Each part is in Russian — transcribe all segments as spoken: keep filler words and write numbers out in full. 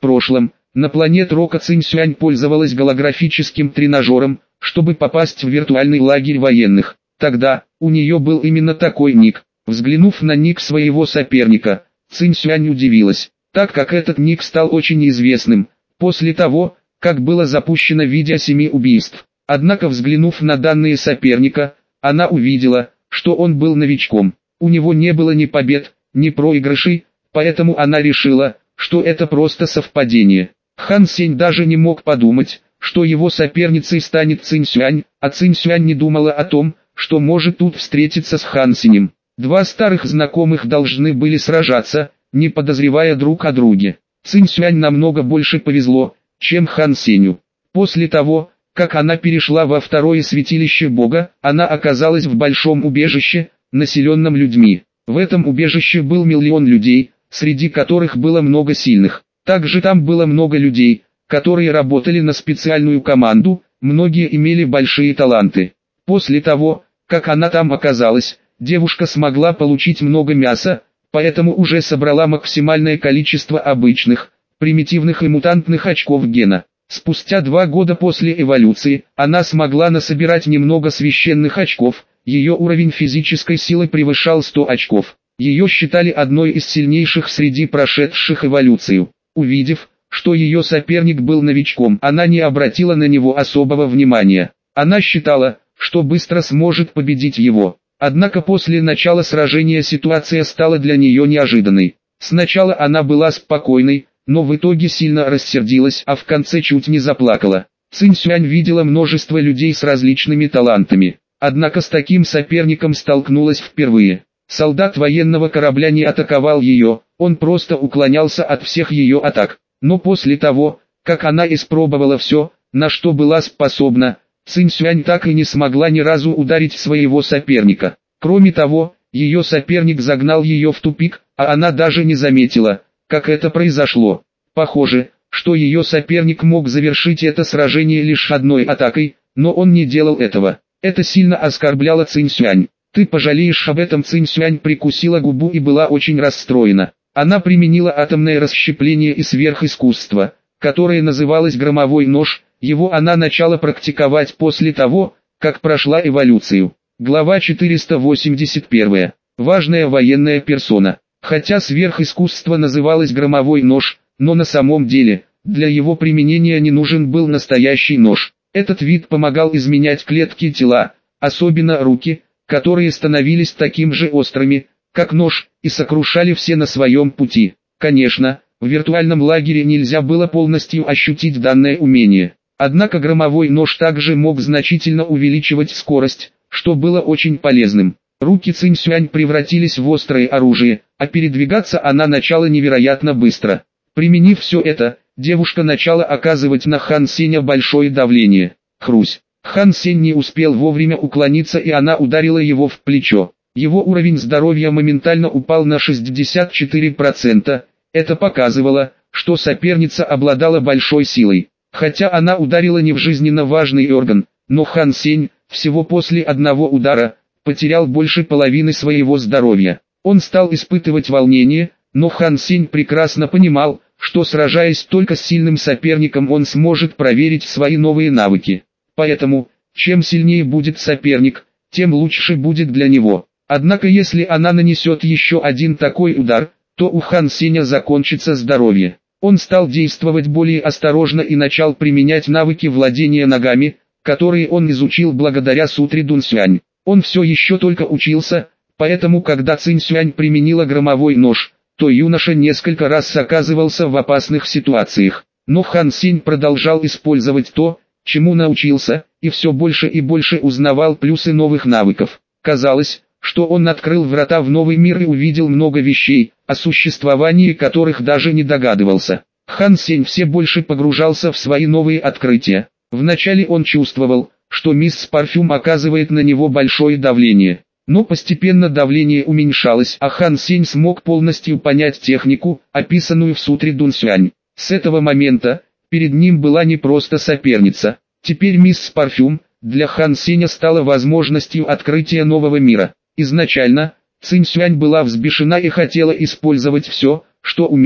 прошлом, на планете Рока Цинь Сюань пользовалась голографическим тренажером, чтобы попасть в виртуальный лагерь военных. Тогда, у нее был именно такой ник. Взглянув на ник своего соперника, Цинь Сюань удивилась, так как этот ник стал очень известным, после того, как было запущено видео семи убийств. Однако взглянув на данные соперника, она увидела, что он был новичком. У него не было ни побед, ни проигрышей, поэтому она решила, что это просто совпадение. Хан Сень даже не мог подумать, что его соперницей станет Цинь Сюань, а Цинь Сюань не думала о том, что может тут встретиться с Хан Сенем. Два старых знакомых должны были сражаться, не подозревая друг о друге. Цинь Сюань намного больше повезло, чем Хан Сеню. После того, как она перешла во второе святилище Бога, она оказалась в большом убежище, населенном людьми. В этом убежище был миллион людей, среди которых было много сильных. Также там было много людей, которые работали на специальную команду, многие имели большие таланты. После того, как она там оказалась, девушка смогла получить много мяса, поэтому уже собрала максимальное количество обычных, примитивных и мутантных очков гена. Спустя два года после эволюции, она смогла насобирать немного священных очков, ее уровень физической силы превышал сто очков. Ее считали одной из сильнейших среди прошедших эволюцию. Увидев, что ее соперник был новичком, она не обратила на него особого внимания. Она считала, что быстро сможет победить его. Однако после начала сражения ситуация стала для нее неожиданной. Сначала она была спокойной, но в итоге сильно рассердилась, а в конце чуть не заплакала. Цинь Сюань видела множество людей с различными талантами, однако с таким соперником столкнулась впервые. Солдат военного корабля не атаковал ее, он просто уклонялся от всех ее атак. Но после того, как она испробовала все, на что была способна, Цинь Сюань так и не смогла ни разу ударить своего соперника. Кроме того, ее соперник загнал ее в тупик, а она даже не заметила, как это произошло. Похоже, что ее соперник мог завершить это сражение лишь одной атакой, но он не делал этого. Это сильно оскорбляло Цинь Сюань. «Ты пожалеешь об этом». Цинь Сюань прикусила губу и была очень расстроена. Она применила атомное расщепление и сверхискусство, которое называлось громовой нож. Его она начала практиковать после того, как прошла эволюцию. Глава четыреста восемьдесят один. Важная военная персона. Хотя сверхискусство называлось громовой нож, но на самом деле, для его применения не нужен был настоящий нож. Этот вид помогал изменять клетки тела, особенно руки, которые становились таким же острыми, как нож, и сокрушали все на своем пути. Конечно, в виртуальном лагере нельзя было полностью ощутить данное умение. Однако громовой нож также мог значительно увеличивать скорость, что было очень полезным. Руки Цинь Сюань превратились в острое оружие, а передвигаться она начала невероятно быстро. Применив все это, девушка начала оказывать на Хан Сеня большое давление. Хрусь. Хан Сень не успел вовремя уклониться, и она ударила его в плечо. Его уровень здоровья моментально упал на шестьдесят четыре процента. Это показывало, что соперница обладала большой силой. Хотя она ударила не в жизненно важный орган, но Хан Сень, всего после одного удара, потерял больше половины своего здоровья. Он стал испытывать волнение, но Хан Сень прекрасно понимал, что сражаясь только с сильным соперником, он сможет проверить свои новые навыки. Поэтому, чем сильнее будет соперник, тем лучше будет для него. Однако если она нанесет еще один такой удар, то у Хан Сеня закончится здоровье. Он стал действовать более осторожно и начал применять навыки владения ногами, которые он изучил благодаря сутре Дун Сюань. Он все еще только учился, поэтому когда Цинь Сюань применила громовой нож, то юноша несколько раз оказывался в опасных ситуациях. Но Хан Сень продолжал использовать то, чему научился, и все больше и больше узнавал плюсы новых навыков. Казалось, что он открыл врата в новый мир и увидел много вещей, о существовании которых даже не догадывался. Хан Сень все больше погружался в свои новые открытия. Вначале он чувствовал, что мисс Парфюм оказывает на него большое давление. Но постепенно давление уменьшалось, а Хан Сень смог полностью понять технику, описанную в сутре Дун Сюань. С этого момента, перед ним была не просто соперница. Теперь мисс Парфюм, для Хан Сеня стала возможностью открытия нового мира. Изначально, Цинь Сюань была взбешена и хотела использовать все, что умеет,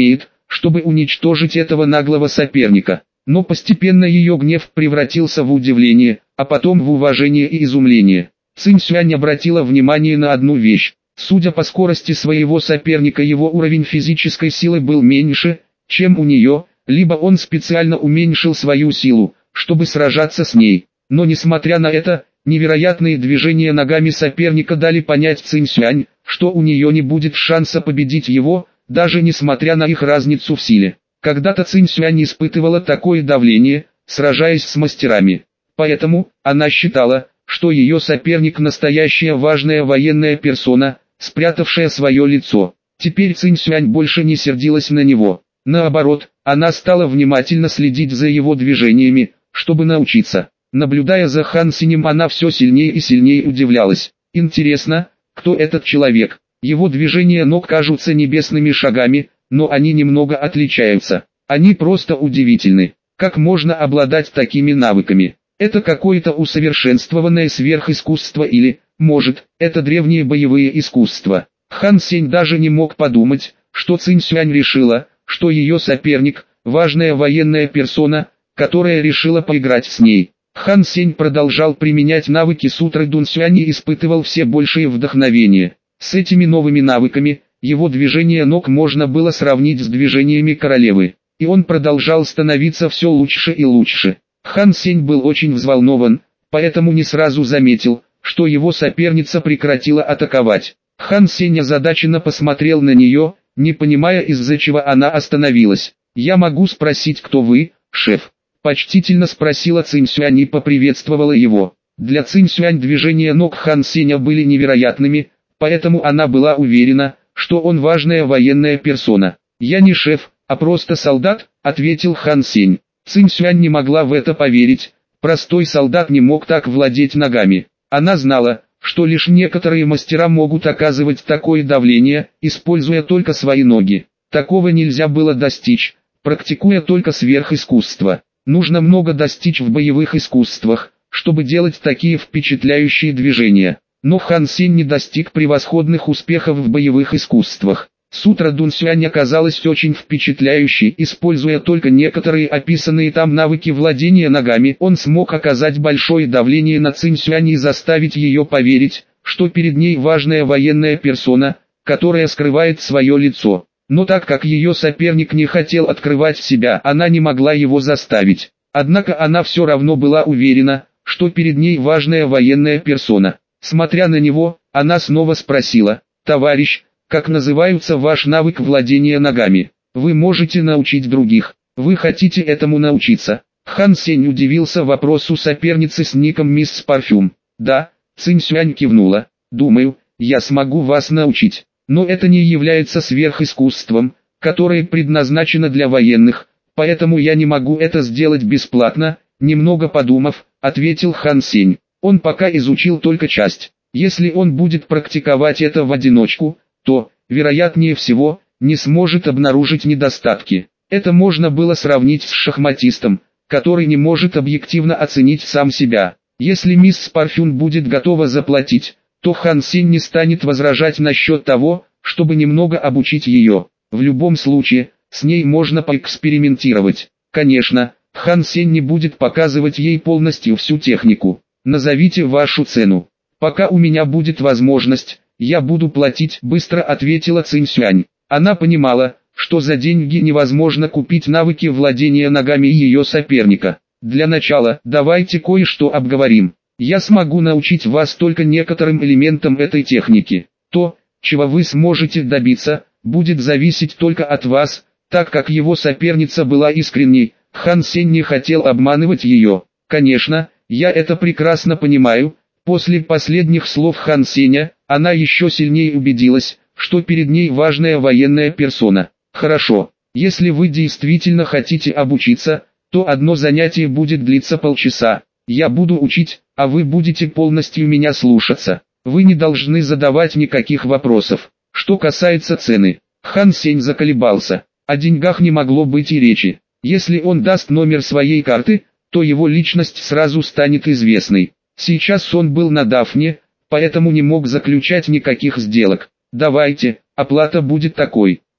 чтобы уничтожить этого наглого соперника. Но постепенно ее гнев превратился в удивление, а потом в уважение и изумление. Цинь Сюань обратила внимание на одну вещь. Судя по скорости своего соперника, его уровень физической силы был меньше, чем у нее, либо он специально уменьшил свою силу, чтобы сражаться с ней. Но несмотря на это, невероятные движения ногами соперника дали понять Цинь Сюань, что у нее не будет шанса победить его, даже несмотря на их разницу в силе. Когда-то Цинь Сюань испытывала такое давление, сражаясь с мастерами. Поэтому, она считала, что ее соперник настоящая важная военная персона, спрятавшая свое лицо. Теперь Цинь Сюань больше не сердилась на него. Наоборот, она стала внимательно следить за его движениями, чтобы научиться. Наблюдая за Хан Сенем, она все сильнее и сильнее удивлялась. Интересно, кто этот человек? Его движения ног кажутся небесными шагами, но они немного отличаются. Они просто удивительны. Как можно обладать такими навыками? Это какое-то усовершенствованное сверхискусство или, может, это древние боевые искусства. Хан Сень даже не мог подумать, что Цинь Сюань решила, что ее соперник – важная военная персона, которая решила поиграть с ней. Хан Сень продолжал применять навыки сутры Дун Сюань и испытывал все большее вдохновение. С этими новыми навыками, его движение ног можно было сравнить с движениями королевы. И он продолжал становиться все лучше и лучше. Хан Сень был очень взволнован, поэтому не сразу заметил, что его соперница прекратила атаковать. Хан Сень озадаченно посмотрел на нее, не понимая, из-за чего она остановилась. «Я могу спросить, кто вы, шеф?» Почтительно спросила Цинь Сюань и поприветствовала его. Для Цинь Сюань движения ног Хан Сеня были невероятными, поэтому она была уверена, что он важная военная персона. «Я не шеф, а просто солдат», — ответил Хан Сень. Цинь Сюань не могла в это поверить, простой солдат не мог так владеть ногами. Она знала, что лишь некоторые мастера могут оказывать такое давление, используя только свои ноги. Такого нельзя было достичь, практикуя только сверхискусство. Нужно много достичь в боевых искусствах, чтобы делать такие впечатляющие движения. Но Хан Сень не достиг превосходных успехов в боевых искусствах. Сутра Дун Сюань оказалась очень впечатляющей, используя только некоторые описанные там навыки владения ногами, он смог оказать большое давление на Цинь Сюань и заставить ее поверить, что перед ней важная военная персона, которая скрывает свое лицо. Но так как ее соперник не хотел открывать себя, она не могла его заставить. Однако она все равно была уверена, что перед ней важная военная персона. Смотря на него, она снова спросила: «Товарищ, как называется ваш навык владения ногами? Вы можете научить других. Вы хотите этому научиться?» Хан Сень удивился вопросу соперницы с ником Мисс Парфюм. «Да», Цинь Сюань кивнула, «думаю, я смогу вас научить. Но это не является сверхискусством, которое предназначено для военных, поэтому я не могу это сделать бесплатно», немного подумав, ответил Хан Сень. Он пока изучил только часть. Если он будет практиковать это в одиночку, то, вероятнее всего, не сможет обнаружить недостатки. Это можно было сравнить с шахматистом, который не может объективно оценить сам себя. Если мисс Парфюм будет готова заплатить, то Хан Сень не станет возражать насчет того, чтобы немного обучить ее. В любом случае, с ней можно поэкспериментировать. Конечно, Хан Сень не будет показывать ей полностью всю технику. «Назовите вашу цену. Пока у меня будет возможность, я буду платить», — быстро ответила Цинь Сюань. Она понимала, что за деньги невозможно купить навыки владения ногами ее соперника. «Для начала, давайте кое-что обговорим. Я смогу научить вас только некоторым элементам этой техники. То, чего вы сможете добиться, будет зависеть только от вас», так как его соперница была искренней. Хан Сень не хотел обманывать ее. «Конечно, я это прекрасно понимаю». После последних слов Хан Сеня, она еще сильнее убедилась, что перед ней важная военная персона. «Хорошо, если вы действительно хотите обучиться, то одно занятие будет длиться полчаса. Я буду учить, а вы будете полностью меня слушаться. Вы не должны задавать никаких вопросов. Что касается цены». Хан Сень заколебался. О деньгах не могло быть и речи. Если он даст номер своей карты, то его личность сразу станет известной. Сейчас он был на Дафне, поэтому не мог заключать никаких сделок. «Давайте, оплата будет такой».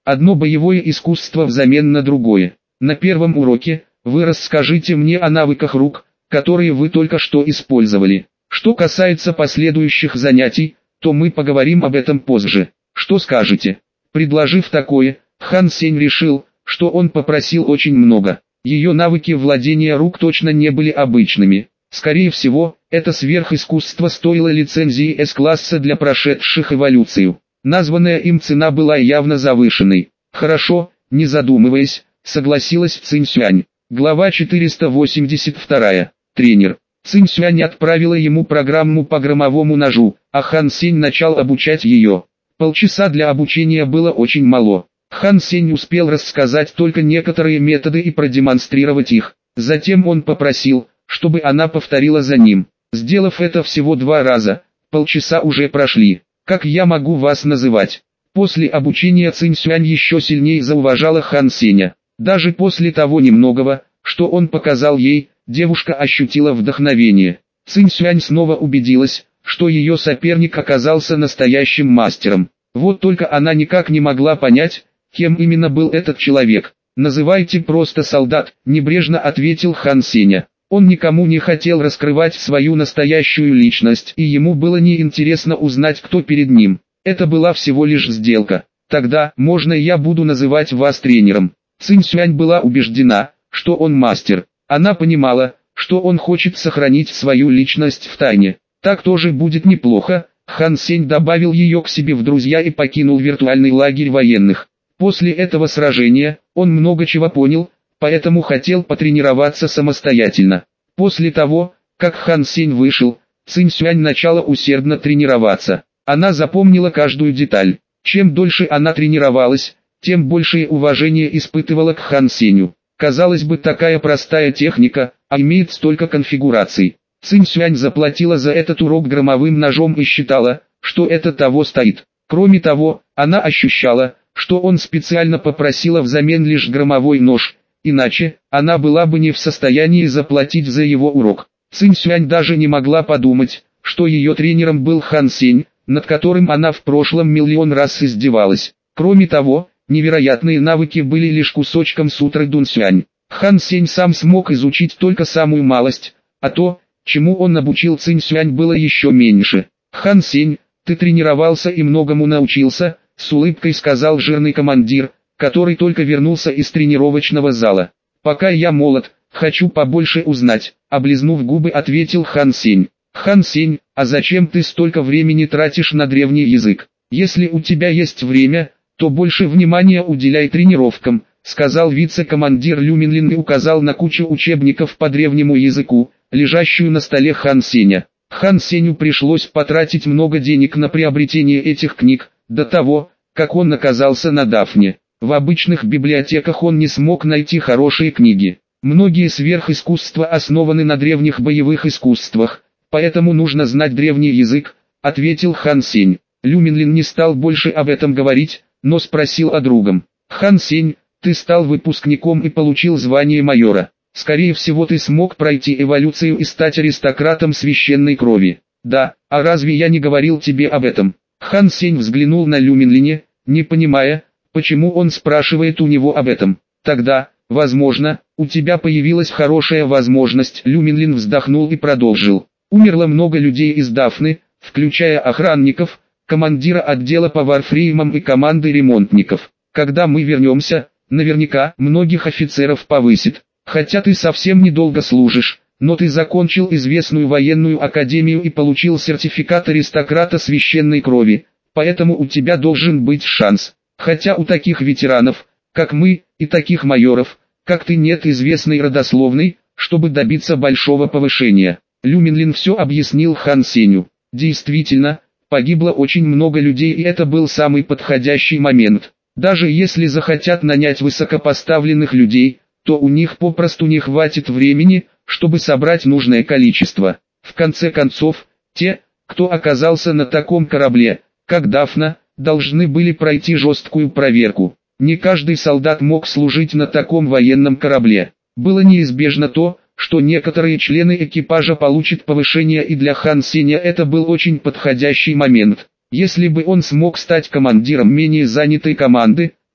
одно боевое искусство взамен на другое. На первом уроке вы расскажите мне о навыках рук, которые вы только что использовали. Что касается последующих занятий, то мы поговорим об этом позже. Что скажете? Предложив такое, Хан Сень решил, что он попросил очень много. Ее навыки владения рук точно не были обычными. Скорее всего, это сверхискусство стоило лицензии С-класса для прошедших эволюцию. Названная им цена была явно завышенной. Хорошо, не задумываясь, согласилась Цинь Сюань. Глава четыреста восемьдесят два. Тренер. Цинь Сюань отправила ему программу по громовому ножу, а Хан Сень начал обучать ее. Полчаса для обучения было очень мало. Хан Сень успел рассказать только некоторые методы и продемонстрировать их. Затем он попросил, чтобы она повторила за ним. Сделав это всего два раза, полчаса уже прошли. Как я могу вас называть? После обучения Цинь Сюань еще сильнее зауважала Хан Сеня. Даже после того немногого, что он показал ей, девушка ощутила вдохновение. Цинь Сюань снова убедилась, что ее соперник оказался настоящим мастером. Вот только она никак не могла понять, кем именно был этот человек. «Называйте просто солдат», — небрежно ответил Хан Сеня. Он никому не хотел раскрывать свою настоящую личность, и ему было неинтересно узнать, кто перед ним. Это была всего лишь сделка. «Тогда, можно я буду называть вас тренером?» Цинь Сюань была убеждена, что он мастер. Она понимала, что он хочет сохранить свою личность в тайне. Так тоже будет неплохо. Хан Сень добавил ее к себе в друзья и покинул виртуальный лагерь военных. После этого сражения, он много чего понял, поэтому хотел потренироваться самостоятельно. После того, как Хан Сень вышел, Цинь Сюань начала усердно тренироваться. Она запомнила каждую деталь. Чем дольше она тренировалась, тем большее уважение испытывала к Хан Сенью. Казалось бы, такая простая техника, а имеет столько конфигураций. Цинь Сюань заплатила за этот урок громовым ножом и считала, что это того стоит. Кроме того, она ощущала, что он специально попросила взамен лишь громовой нож, иначе она была бы не в состоянии заплатить за его урок. Цинь Сюань даже не могла подумать, что ее тренером был Хан Сень, над которым она в прошлом миллион раз издевалась. Кроме того, невероятные навыки были лишь кусочком сутры Дун Сюань. Хан Сень сам смог изучить только самую малость, а то, чему он обучил Цинь Сюань, было еще меньше. «Хан Сень, ты тренировался и многому научился», — с улыбкой сказал жирный командир, который только вернулся из тренировочного зала. «Пока я молод, хочу побольше узнать», — облизнув губы, ответил Хан Сень. «Хан Сень, а зачем ты столько времени тратишь на древний язык? Если у тебя есть время, то больше внимания уделяй тренировкам», — сказал вице-командир Лю Минлин и указал на кучу учебников по древнему языку, лежащую на столе Хан Сеня. Хан Сеню пришлось потратить много денег на приобретение этих книг, до того, как он оказался на Дафне. В обычных библиотеках он не смог найти хорошие книги. Многие сверхискусства основаны на древних боевых искусствах, поэтому нужно знать древний язык, ответил Хан Сень. Лю Минлин не стал больше об этом говорить, но спросил о другом. «Хан Сень, ты стал выпускником и получил звание майора. Скорее всего, ты смог пройти эволюцию и стать аристократом священной крови». «Да, а разве я не говорил тебе об этом?» Хан Сень взглянул на Лю Минлиня, не понимая, почему он спрашивает у него об этом. «Тогда, возможно, у тебя появилась хорошая возможность». Лю Минлин вздохнул и продолжил. «Умерло много людей из Дафны, включая охранников, командира отдела по варфреймам и команды ремонтников. Когда мы вернемся, наверняка многих офицеров повысит. Хотя ты совсем недолго служишь, но ты закончил известную военную академию и получил сертификат аристократа священной крови, поэтому у тебя должен быть шанс. Хотя у таких ветеранов, как мы, и таких майоров, как ты, нет известной родословной, чтобы добиться большого повышения». Лю Минлин все объяснил Хан Сенью. Действительно, погибло очень много людей, и это был самый подходящий момент. Даже если захотят нанять высокопоставленных людей, то у них попросту не хватит времени, чтобы собрать нужное количество. В конце концов, те, кто оказался на таком корабле, как Дафна, должны были пройти жесткую проверку. Не каждый солдат мог служить на таком военном корабле. Было неизбежно то, что некоторые члены экипажа получат повышение, и для Хан Сеня это был очень подходящий момент. Если бы он смог стать командиром менее занятой команды,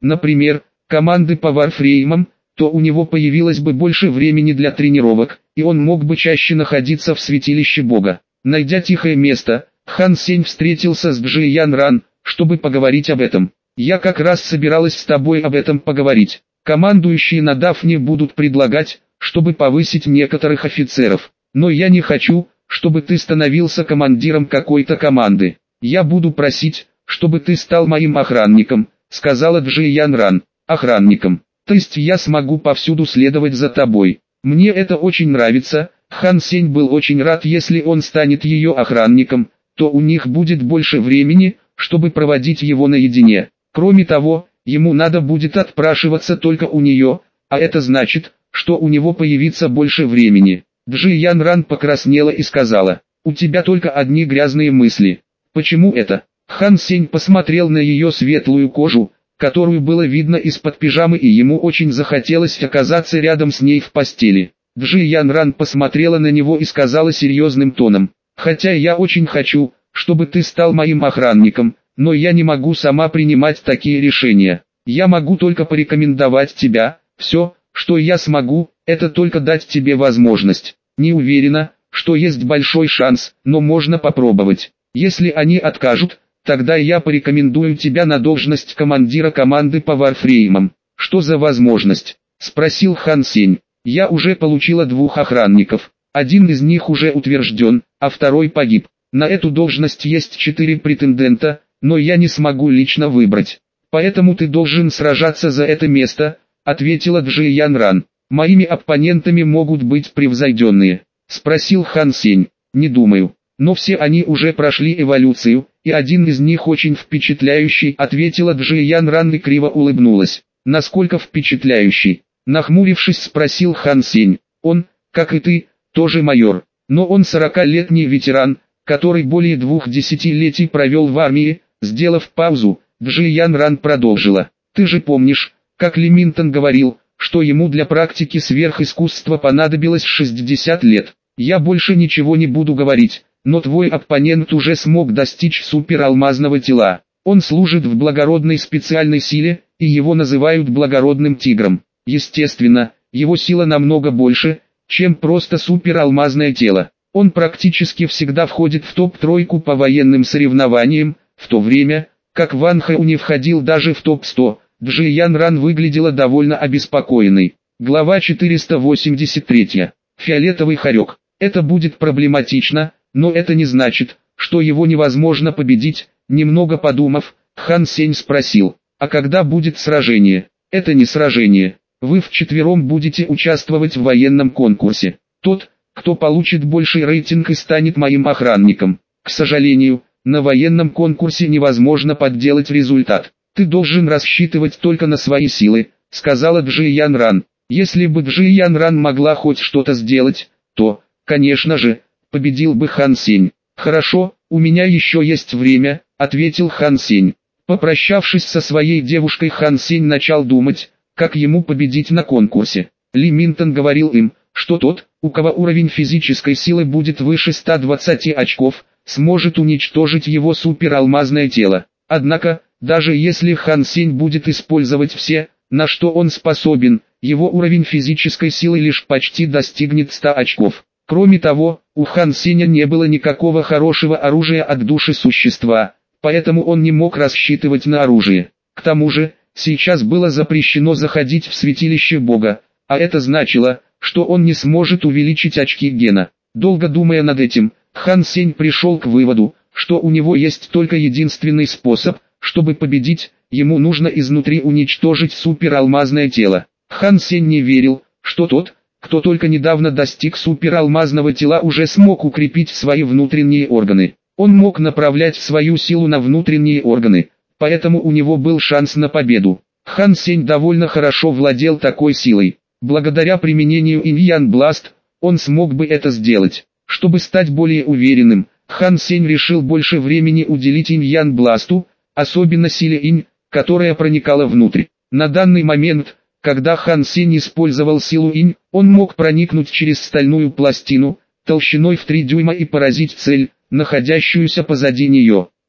например, команды по варфреймам, то у него появилось бы больше времени для тренировок, и он мог бы чаще находиться в святилище Бога. Найдя тихое место, Хан Сень встретился с Джи Ян Ран, чтобы поговорить об этом. «Я как раз собиралась с тобой об этом поговорить. Командующие на Дафне будут предлагать, чтобы повысить некоторых офицеров. Но я не хочу, чтобы ты становился командиром какой-то команды. Я буду просить, чтобы ты стал моим охранником», сказала Джи Ян Ран. «Охранником. То есть я смогу повсюду следовать за тобой. Мне это очень нравится». Хан Сень был очень рад, если он станет ее охранником, то у них будет больше времени, чтобы проводить его наедине. Кроме того, ему надо будет отпрашиваться только у нее, а это значит, что у него появится больше времени. Джи Ян Ран покраснела и сказала: «У тебя только одни грязные мысли. Почему это?» Хан Сень посмотрел на ее светлую кожу, которую было видно из-под пижамы, и ему очень захотелось оказаться рядом с ней в постели. Джи Ян Ран посмотрела на него и сказала серьезным тоном: «Хотя я очень хочу, чтобы ты стал моим охранником, но я не могу сама принимать такие решения. Я могу только порекомендовать тебя. Все, что я смогу, это только дать тебе возможность. Не уверена, что есть большой шанс, но можно попробовать. Если они откажут, тогда я порекомендую тебя на должность командира команды по варфреймам». «Что за возможность?» – спросил Хан Сень. «Я уже получила двух охранников. Один из них уже утвержден, а второй погиб. На эту должность есть четыре претендента, но я не смогу лично выбрать. Поэтому ты должен сражаться за это место», — ответила Джи Ян Ран. «Моими оппонентами могут быть превзойденные?» — спросил Хан Сень. «Не думаю. Но все они уже прошли эволюцию, и один из них очень впечатляющий», — ответила Джи Ян Ран и криво улыбнулась. «Насколько впечатляющий?» — нахмурившись, спросил Хан Сень. «Он, как и ты, тоже майор, но он сорокалетний ветеран, который более двух десятилетий провел в армии». Сделав паузу, Джи Ян Ран продолжила: «Ты же помнишь, как Ли Минтон говорил, что ему для практики сверхискусства понадобилось шестьдесят лет. Я больше ничего не буду говорить, но твой оппонент уже смог достичь супералмазного тела. Он служит в благородной специальной силе, и его называют благородным тигром. Естественно, его сила намного больше, чем просто супералмазное тело. Он практически всегда входит в топ-тройку по военным соревнованиям, в то время, как Ван Хэ не входил даже в топ сто. Джи Ян Ран выглядела довольно обеспокоенной. Глава четыреста восемьдесят три. Фиолетовый хорек. Это будет проблематично, но это не значит, что его невозможно победить. Немного подумав, Хан Сень спросил: «А когда будет сражение?» «Это не сражение. Вы вчетвером будете участвовать в военном конкурсе. Тот, кто получит больший рейтинг и станет моим охранником. К сожалению, на военном конкурсе невозможно подделать результат. Ты должен рассчитывать только на свои силы», — сказала Джи Ян Ран. Если бы Джи Ян Ран могла хоть что-то сделать, то, конечно же, победил бы Хан Сень. «Хорошо, у меня еще есть время», — ответил Хан Сень. Попрощавшись со своей девушкой, Хан Сень начал думать, как ему победить на конкурсе. Ли Минтон говорил им, что тот, у кого уровень физической силы будет выше ста двадцати очков, сможет уничтожить его супералмазное тело. Однако, даже если Хан Сень будет использовать все, на что он способен, его уровень физической силы лишь почти достигнет ста очков. Кроме того, у Хан Сеня не было никакого хорошего оружия от души существа, поэтому он не мог рассчитывать на оружие. К тому же, сейчас было запрещено заходить в святилище Бога, а это значило, что он не сможет увеличить очки гена. Долго думая над этим, Хан Сень пришел к выводу, что у него есть только единственный способ, чтобы победить, ему нужно изнутри уничтожить супералмазное тело. Хан Сень не верил, что тот, кто только недавно достиг супералмазного тела, уже смог укрепить свои внутренние органы. Он мог направлять свою силу на внутренние органы, поэтому у него был шанс на победу. Хан Сень довольно хорошо владел такой силой. Благодаря применению Инь-Ян Бласт, он смог бы это сделать. Чтобы стать более уверенным, Хан Сень решил больше времени уделить Инь-Ян Бласту, особенно силе Инь, которая проникала внутрь. На данный момент, когда Хан Сень использовал силу Инь, он мог проникнуть через стальную пластину, толщиной в три дюйма и поразить цель, находящуюся позади нее.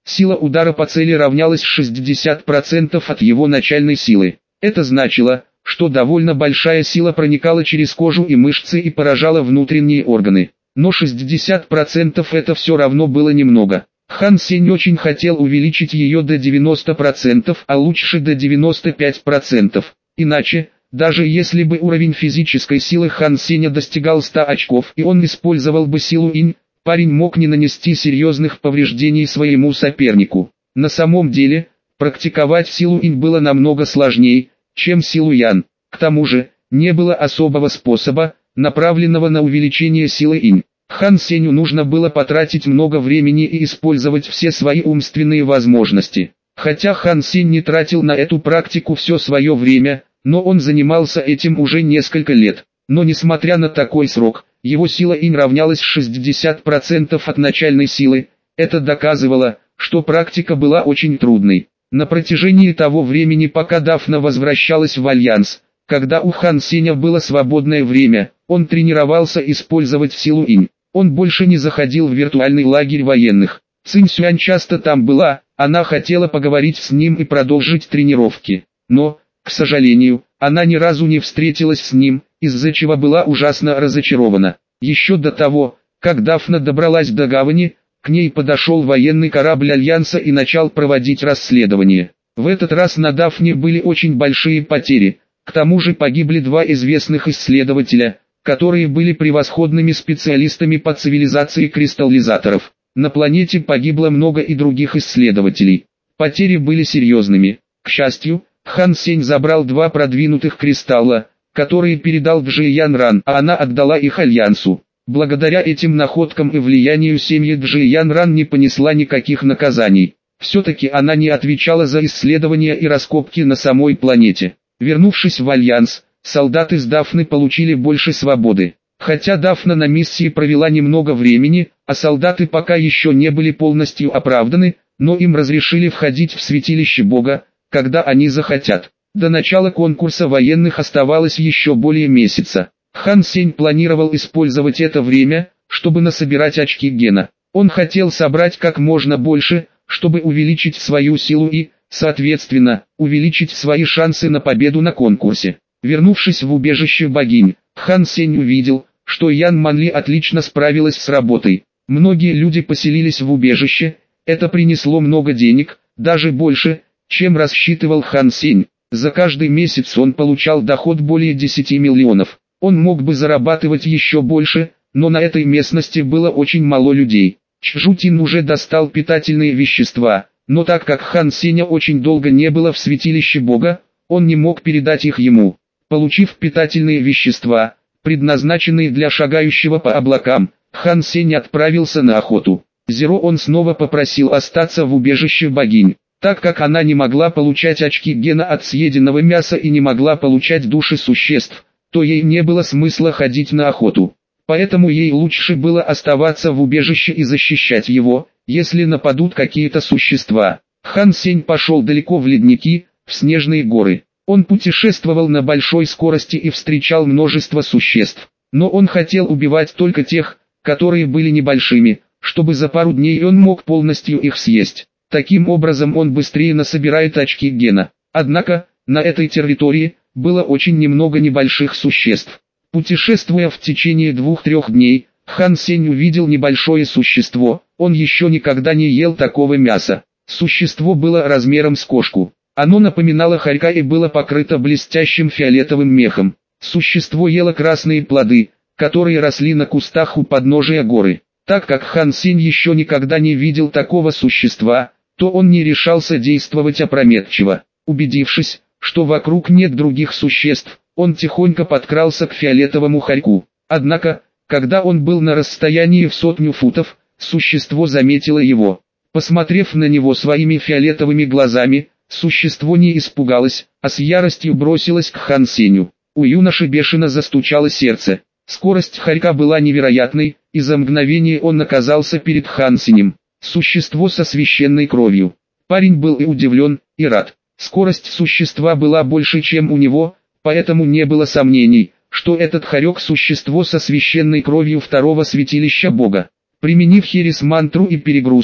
Сила удара по цели равнялась шестьдесят процентов от его начальной силы. Это значило, что довольно большая сила проникала через кожу и мышцы и поражала внутренние органы. Но шестьдесят процентов это все равно было немного. Хан Сень очень хотел увеличить ее до девяноста процентов, а лучше до девяноста пяти процентов. Иначе, даже если бы уровень физической силы Хан Сеня достигал ста очков и он использовал бы силу инь, парень мог не нанести серьезных повреждений своему сопернику. На самом деле, практиковать силу инь было намного сложнее, чем силу ян. К тому же, не было особого способа, направленного на увеличение силы инь. Хан Сенью нужно было потратить много времени и использовать все свои умственные возможности. Хотя Хан Сень не тратил на эту практику все свое время, но он занимался этим уже несколько лет. Но несмотря на такой срок, его сила инь равнялась шестидесяти процентам от начальной силы. Это доказывало, что практика была очень трудной. На протяжении того времени, пока Дафна возвращалась в Альянс, когда у Хан Сеня было свободное время, он тренировался использовать силу инь. Он больше не заходил в виртуальный лагерь военных. Цинь Сюань часто там была, она хотела поговорить с ним и продолжить тренировки. Но, к сожалению, она ни разу не встретилась с ним, из-за чего была ужасно разочарована. Еще до того, как Дафна добралась до гавани, к ней подошел военный корабль Альянса и начал проводить расследование. В этот раз на Дафне были очень большие потери, к тому же погибли два известных исследователя, которые были превосходными специалистами по цивилизации кристаллизаторов. На планете погибло много и других исследователей. Потери были серьезными. К счастью, Хан Сень забрал два продвинутых кристалла, которые передал Джи Ян Ран, а она отдала их Альянсу. Благодаря этим находкам и влиянию семьи Джи Ян Ран не понесла никаких наказаний. Все-таки она не отвечала за исследования и раскопки на самой планете. Вернувшись в Альянс, солдаты с Дафны получили больше свободы. Хотя Дафна на миссии провела немного времени, а солдаты пока еще не были полностью оправданы, но им разрешили входить в святилище Бога, когда они захотят. До начала конкурса военных оставалось еще более месяца. Хан Сень планировал использовать это время, чтобы насобирать очки гена. Он хотел собрать как можно больше, чтобы увеличить свою силу и, соответственно, увеличить свои шансы на победу на конкурсе. Вернувшись в убежище богинь, Хан Сень увидел, что Ян Манли отлично справилась с работой. Многие люди поселились в убежище, это принесло много денег, даже больше, чем рассчитывал Хан Сень. За каждый месяц он получал доход более десяти миллионов. Он мог бы зарабатывать еще больше, но на этой местности было очень мало людей. Чжутин уже достал питательные вещества, но так как Хан Сеня очень долго не было в святилище Бога, он не мог передать их ему. Получив питательные вещества, предназначенные для шагающего по облакам, Хан Сень отправился на охоту. Зеро он снова попросил остаться в убежище богинь. Так как она не могла получать очки гена от съеденного мяса и не могла получать души существ, то ей не было смысла ходить на охоту. Поэтому ей лучше было оставаться в убежище и защищать его, если нападут какие-то существа. Хан Сень пошел далеко в ледники, в снежные горы. Он путешествовал на большой скорости и встречал множество существ. Но он хотел убивать только тех, которые были небольшими, чтобы за пару дней он мог полностью их съесть. Таким образом он быстрее насобирает очки гена. Однако, на этой территории было очень немного небольших существ. Путешествуя в течение двух-трех дней, Хан Сень увидел небольшое существо, он еще никогда не ел такого мяса. Существо было размером с кошку. Оно напоминало хорька и было покрыто блестящим фиолетовым мехом. Существо ело красные плоды, которые росли на кустах у подножия горы. Так как Хан Сень еще никогда не видел такого существа, то он не решался действовать опрометчиво. Убедившись, что вокруг нет других существ, он тихонько подкрался к фиолетовому хорьку. Однако, когда он был на расстоянии в сотню футов, существо заметило его. Посмотрев на него своими фиолетовыми глазами, существо не испугалось, а с яростью бросилось к Хан Сенью. У юноши бешено застучало сердце. Скорость хорька была невероятной, и за мгновение он оказался перед Хан Сенем. Существо со священной кровью. Парень был и удивлен, и рад. Скорость существа была больше, чем у него, поэтому не было сомнений, что этот хорек – существо со священной кровью второго святилища Бога. Применив херес-мантру и перегрузку,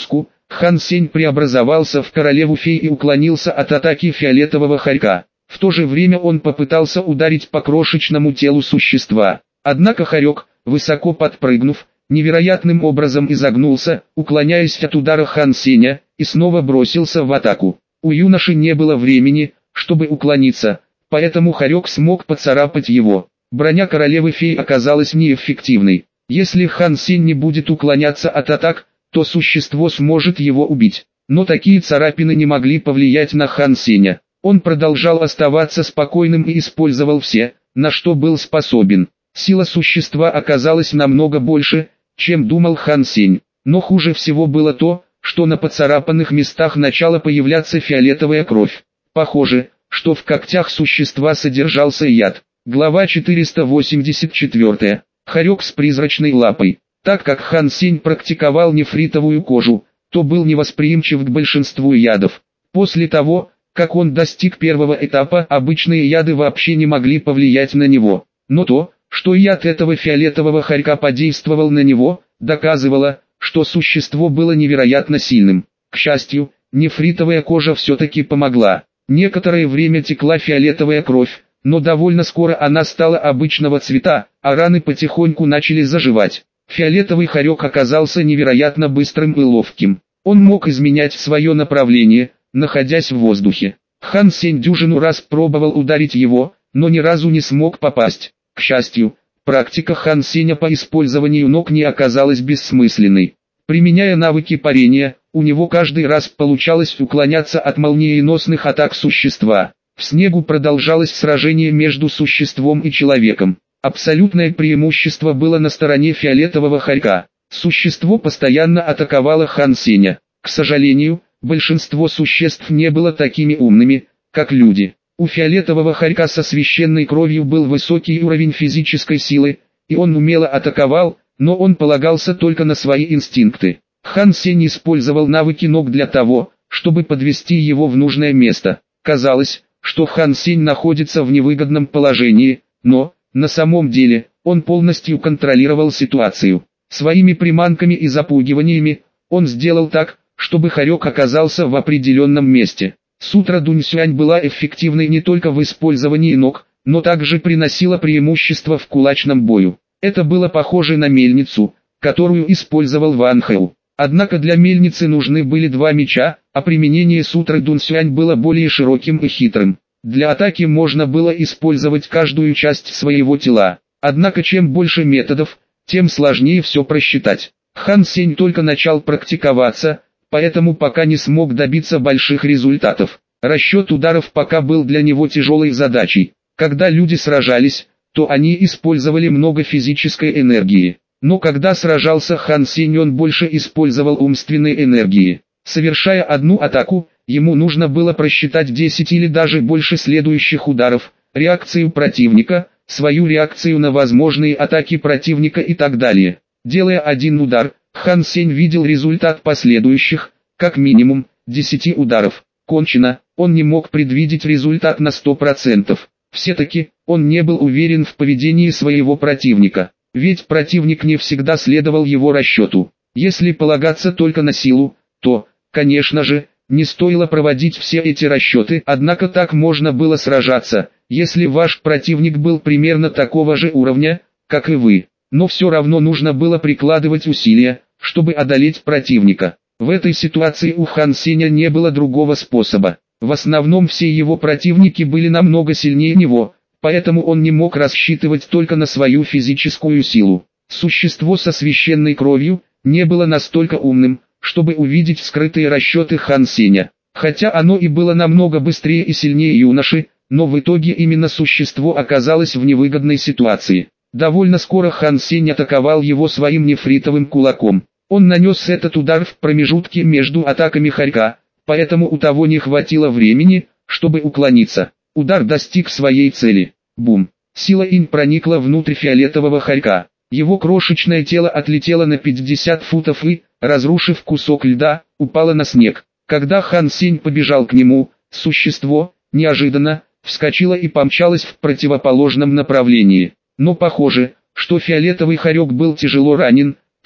Хан Сень преобразовался в королеву фей и уклонился от атаки фиолетового хорька. В то же время он попытался ударить по крошечному телу существа. Однако хорек, высоко подпрыгнув, невероятным образом изогнулся, уклоняясь от удара Хан Сеня, и снова бросился в атаку. У юноши не было времени, чтобы уклониться, поэтому хорек смог поцарапать его. Броня королевы фей оказалась неэффективной. Если Хан Сень не будет уклоняться от атак, то существо сможет его убить. Но такие царапины не могли повлиять на Хан Сеня. Он продолжал оставаться спокойным и использовал все, на что был способен. Сила существа оказалась намного больше, чем думал Хан Сень. Но хуже всего было то, что на поцарапанных местах начала появляться фиолетовая кровь. Похоже, что в когтях существа содержался яд. Глава четыреста восемьдесят четыре. Хорек с призрачной лапой. Так как Хан Сень практиковал нефритовую кожу, то был невосприимчив к большинству ядов. После того, как он достиг первого этапа, обычные яды вообще не могли повлиять на него. Но то, что яд этого фиолетового хорька подействовал на него, доказывало, что существо было невероятно сильным. К счастью, нефритовая кожа все-таки помогла. Некоторое время текла фиолетовая кровь, но довольно скоро она стала обычного цвета, а раны потихоньку начали заживать. Фиолетовый хорек оказался невероятно быстрым и ловким. Он мог изменять свое направление, находясь в воздухе. Хан Сень дюжину раз пробовал ударить его, но ни разу не смог попасть. К счастью, практика Хан Сеня по использованию ног не оказалась бессмысленной. Применяя навыки парения, у него каждый раз получалось уклоняться от молниеносных атак существа. В снегу продолжалось сражение между существом и человеком. Абсолютное преимущество было на стороне фиолетового хорька. Существо постоянно атаковало Хан Сеня. К сожалению, большинство существ не было такими умными, как люди. У фиолетового хорька со священной кровью был высокий уровень физической силы, и он умело атаковал, но он полагался только на свои инстинкты. Хан Сень использовал навыки ног для того, чтобы подвести его в нужное место. Казалось, что Хан Сень находится в невыгодном положении, но, на самом деле, он полностью контролировал ситуацию. Своими приманками и запугиваниями, он сделал так, чтобы хорек оказался в определенном месте. Сутра Дуньсюань была эффективной не только в использовании ног, но также приносила преимущество в кулачном бою. Это было похоже на мельницу, которую использовал Ван Хэу. Однако для мельницы нужны были два меча, а применение сутры Дуньсюань было более широким и хитрым. Для атаки можно было использовать каждую часть своего тела. Однако чем больше методов, тем сложнее все просчитать. Хан Сень только начал практиковаться, поэтому пока не смог добиться больших результатов. Расчет ударов пока был для него тяжелой задачей. Когда люди сражались, то они использовали много физической энергии. Но когда сражался Хан Сень, он больше использовал умственной энергии. Совершая одну атаку, ему нужно было просчитать десять или даже больше следующих ударов, реакцию противника, свою реакцию на возможные атаки противника и так далее. Делая один удар, Хан Сень видел результат последующих, как минимум, десяти ударов. Кончено, он не мог предвидеть результат на сто процентов. Все-таки, он не был уверен в поведении своего противника. Ведь противник не всегда следовал его расчету. Если полагаться только на силу, то, конечно же, не стоило проводить все эти расчеты, однако так можно было сражаться, если ваш противник был примерно такого же уровня, как и вы. Но все равно нужно было прикладывать усилия, чтобы одолеть противника. В этой ситуации у Хан Сеня не было другого способа. В основном все его противники были намного сильнее него, поэтому он не мог рассчитывать только на свою физическую силу. Существо со священной кровью не было настолько умным, чтобы увидеть скрытые расчеты Хан Сеня. Хотя оно и было намного быстрее и сильнее юноши, но в итоге именно существо оказалось в невыгодной ситуации. Довольно скоро Хан Сень атаковал его своим нефритовым кулаком. Он нанес этот удар в промежутке между атаками хорька, поэтому у того не хватило времени, чтобы уклониться. Удар достиг своей цели. Бум! Сила инь проникла внутрь фиолетового хорька. Его крошечное тело отлетело на пятьдесят футов и, разрушив кусок льда, упало на снег. Когда Хан Сень побежал к нему, существо, неожиданно, вскочило и помчалось в противоположном направлении. Но похоже, что фиолетовый хорек был тяжело ранен,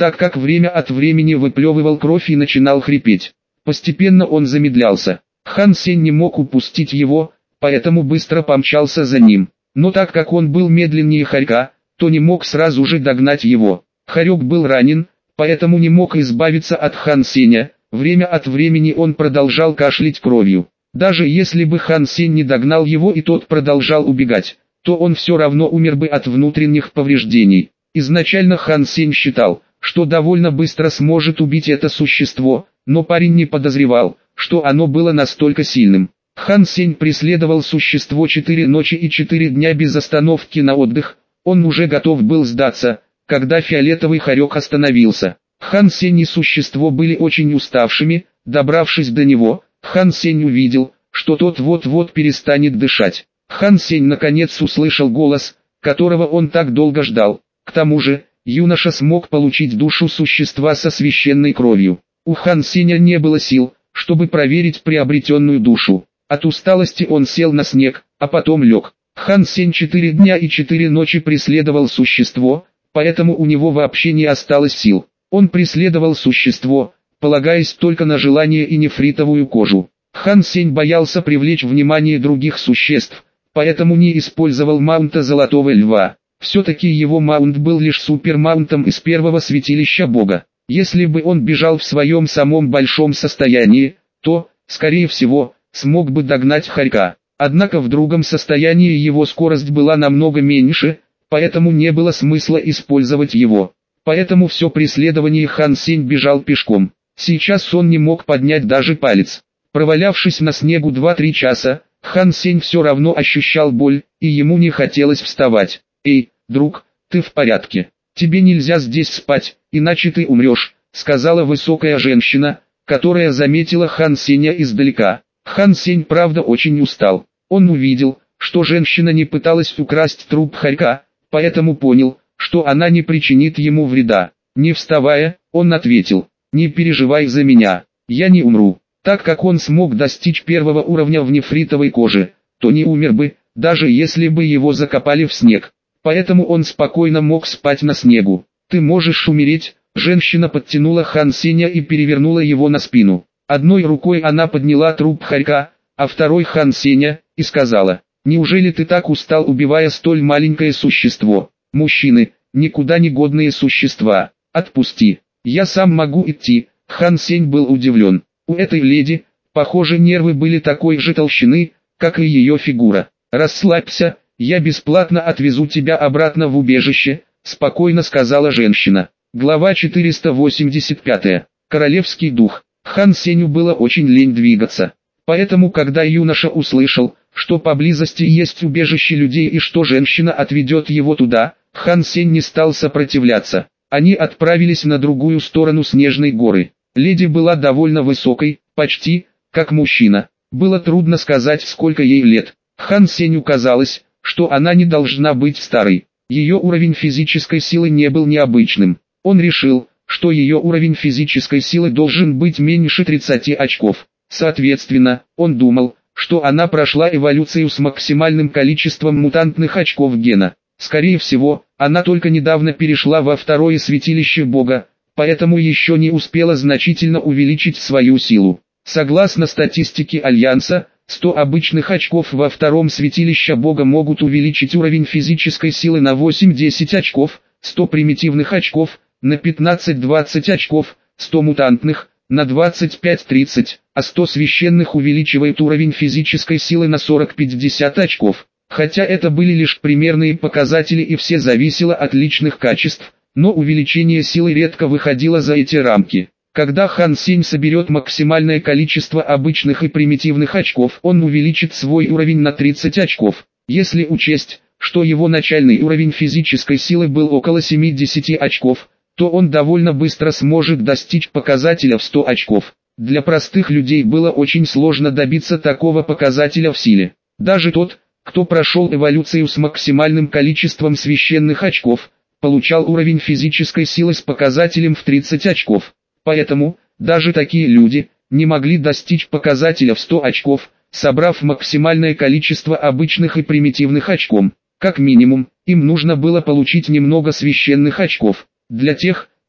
так как время от времени выплевывал кровь и начинал хрипеть. Постепенно он замедлялся. Хан Сень не мог упустить его, поэтому быстро помчался за ним. Но так как он был медленнее Хорька, то не мог сразу же догнать его. Хорек был ранен, поэтому не мог избавиться от Хан Сеня. Время от времени он продолжал кашлять кровью. Даже если бы Хан Сень не догнал его и тот продолжал убегать, то он все равно умер бы от внутренних повреждений. Изначально Хан Сень считал, что довольно быстро сможет убить это существо, но парень не подозревал, что оно было настолько сильным. Хан Сень преследовал существо четыре ночи и четыре дня без остановки на отдых. Он уже готов был сдаться, когда фиолетовый хорек остановился. Хан Сень и существо были очень уставшими. Добравшись до него, Хан Сень увидел, что тот вот-вот перестанет дышать. Хан Сень наконец услышал голос, которого он так долго ждал. К тому же, юноша смог получить душу существа со священной кровью. У Хан Сеня не было сил, чтобы проверить приобретенную душу. От усталости он сел на снег, а потом лег. Хан Сень четыре дня и четыре ночи преследовал существо, поэтому у него вообще не осталось сил. Он преследовал существо, полагаясь только на желание и нефритовую кожу. Хан Сень боялся привлечь внимание других существ, поэтому не использовал маунта Золотого Льва. Все-таки его маунт был лишь супермаунтом из первого святилища бога. Если бы он бежал в своем самом большом состоянии, то, скорее всего, смог бы догнать Хорька. Однако в другом состоянии его скорость была намного меньше, поэтому не было смысла использовать его. Поэтому все преследование Хан Сень бежал пешком. Сейчас он не мог поднять даже палец. Провалявшись на снегу два-три часа, Хан Сень все равно ощущал боль, и ему не хотелось вставать. «Эй, друг, ты в порядке? Тебе нельзя здесь спать, иначе ты умрешь», — сказала высокая женщина, которая заметила Хан Сеня издалека. Хан Сень правда очень устал. Он увидел, что женщина не пыталась украсть труп Хорька, поэтому понял, что она не причинит ему вреда. Не вставая, он ответил: «Не переживай за меня, я не умру». Так как он смог достичь первого уровня в нефритовой коже, то не умер бы, даже если бы его закопали в снег. Поэтому он спокойно мог спать на снегу. «Ты можешь умереть», — женщина подтянула Хан Сеня и перевернула его на спину. Одной рукой она подняла труп Хорька, а второй Хан Сеня, и сказала: «Неужели ты так устал, убивая столь маленькое существо? Мужчины, никуда не годные существа. Отпусти, я сам могу идти». Хан Сень был удивлен. У этой леди, похоже, нервы были такой же толщины, как и ее фигура. «Расслабься, я бесплатно отвезу тебя обратно в убежище», — спокойно сказала женщина. Глава четыреста восемьдесят пять. Королевский дух. Хан Сенью было очень лень двигаться. Поэтому, когда юноша услышал, что поблизости есть убежище людей и что женщина отведет его туда, Хан Сень не стал сопротивляться. Они отправились на другую сторону снежной горы. Леди была довольно высокой, почти, как мужчина. Было трудно сказать, сколько ей лет. Хан Сенью казалось, что она не должна быть старой. Ее уровень физической силы не был необычным. Он решил, что ее уровень физической силы должен быть меньше тридцати очков. Соответственно, он думал, что она прошла эволюцию с максимальным количеством мутантных очков гена. Скорее всего, она только недавно перешла во второе святилище бога, поэтому еще не успела значительно увеличить свою силу. Согласно статистике Альянса, сто обычных очков во втором святилище бога могут увеличить уровень физической силы на восемь-десять очков, сто примитивных очков, на пятнадцать-двадцать очков, сто мутантных, на двадцать пять-тридцать, а сто священных увеличивает уровень физической силы на сорок-пятьдесят очков. Хотя это были лишь примерные показатели и все зависело от личных качеств, но увеличение силы редко выходило за эти рамки. Когда Хан Сень соберет максимальное количество обычных и примитивных очков, он увеличит свой уровень на тридцать очков. Если учесть, что его начальный уровень физической силы был около семидесяти очков, то он довольно быстро сможет достичь показателя в сто очков. Для простых людей было очень сложно добиться такого показателя в силе. Даже тот, кто прошел эволюцию с максимальным количеством священных очков, получал уровень физической силы с показателем в тридцать очков. Поэтому, даже такие люди, не могли достичь показателя в сто очков, собрав максимальное количество обычных и примитивных очков. Как минимум, им нужно было получить немного священных очков. Для тех,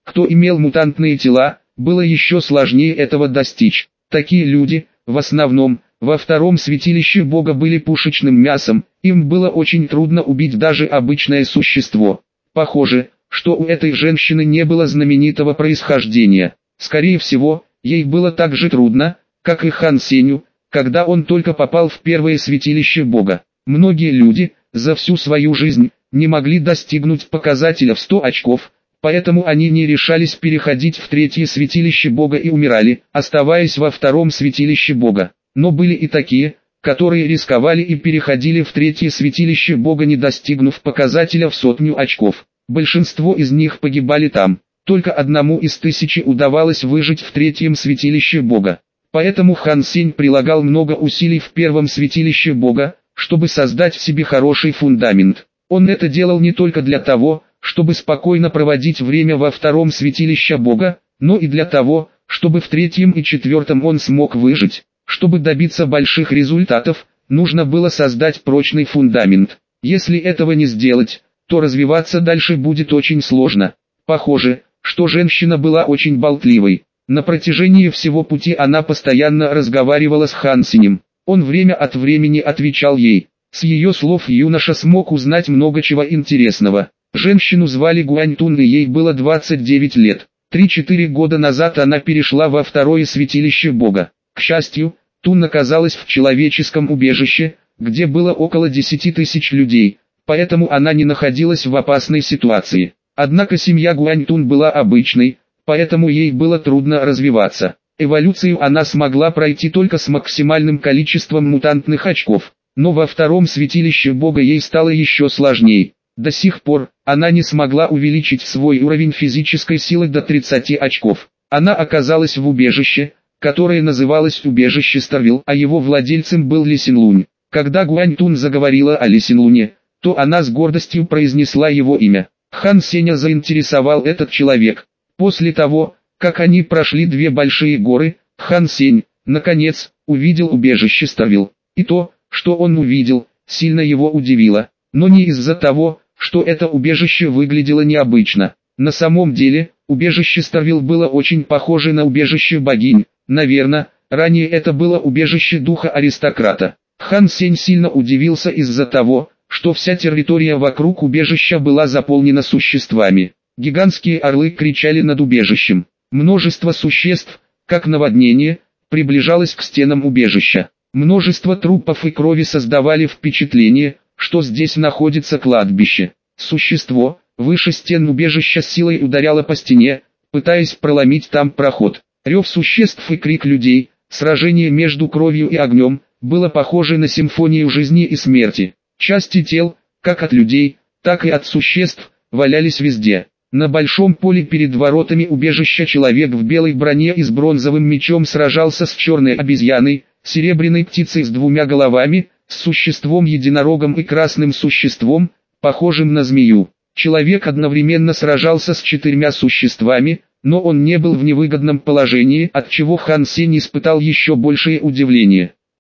кто имел мутантные тела, было еще сложнее этого достичь. Такие люди, в основном, во втором святилище Бога были пушечным мясом, им было очень трудно убить даже обычное существо. Похоже, что у этой женщины не было знаменитого происхождения. Скорее всего, ей было так же трудно, как и Хан Сенью, когда он только попал в первое святилище Бога. Многие люди, за всю свою жизнь, не могли достигнуть показателя в сто очков, поэтому они не решались переходить в третье святилище Бога и умирали, оставаясь во втором святилище Бога. Но были и такие, которые рисковали и переходили в третье святилище Бога, не достигнув показателя в сотню очков. Большинство из них погибали там. Только одному из тысячи удавалось выжить в третьем святилище Бога. Поэтому Хан Сень прилагал много усилий в первом святилище Бога, чтобы создать себе хороший фундамент. Он это делал не только для того, чтобы спокойно проводить время во втором святилище Бога, но и для того, чтобы в третьем и четвертом он смог выжить. Чтобы добиться больших результатов, нужно было создать прочный фундамент. Если этого не сделать, то развиваться дальше будет очень сложно. Похоже, что женщина была очень болтливой. На протяжении всего пути она постоянно разговаривала с Хан Сенем. Он время от времени отвечал ей. С ее слов юноша смог узнать много чего интересного. Женщину звали Гуань Тун, и ей было двадцать девять лет. три-четыре года назад она перешла во второе святилище Бога. К счастью, Тун оказалась в человеческом убежище, где было около десяти тысяч людей, поэтому она не находилась в опасной ситуации. Однако семья Гуань Тун была обычной, поэтому ей было трудно развиваться. Эволюцию она смогла пройти только с максимальным количеством мутантных очков, но во втором святилище Бога ей стало еще сложнее. До сих пор, она не смогла увеличить свой уровень физической силы до тридцати очков. Она оказалась в убежище, которое называлось убежище Старвилл, а его владельцем был Ли Синлунь. Когда Гуань Тун заговорила о Ли Синлуне, то она с гордостью произнесла его имя. Хан Сеня заинтересовал этот человек. После того, как они прошли две большие горы, Хан Сень, наконец, увидел убежище Старвилл. И то, что он увидел, сильно его удивило, но не из-за того, что это убежище выглядело необычно. На самом деле, убежище Старвилл было очень похоже на убежище богинь. Наверное, ранее это было убежище духа аристократа. Хан Сень сильно удивился из-за того, что вся территория вокруг убежища была заполнена существами. Гигантские орлы кричали над убежищем. Множество существ, как наводнение, приближалось к стенам убежища. Множество трупов и крови создавали впечатление, что здесь находится кладбище. Существо, выше стен убежища, силой ударяло по стене, пытаясь проломить там проход. Рев существ и крик людей, сражение между кровью и огнем, было похоже на симфонию жизни и смерти. Части тел, как от людей, так и от существ, валялись везде. На большом поле перед воротами убежища человек в белой броне и с бронзовым мечом сражался с черной обезьяной, серебряной птицей с двумя головами, с существом-единорогом и красным существом, похожим на змею. Человек одновременно сражался с четырьмя существами, но он не был в невыгодном положении, отчего Хан Сень испытал еще большее удивление.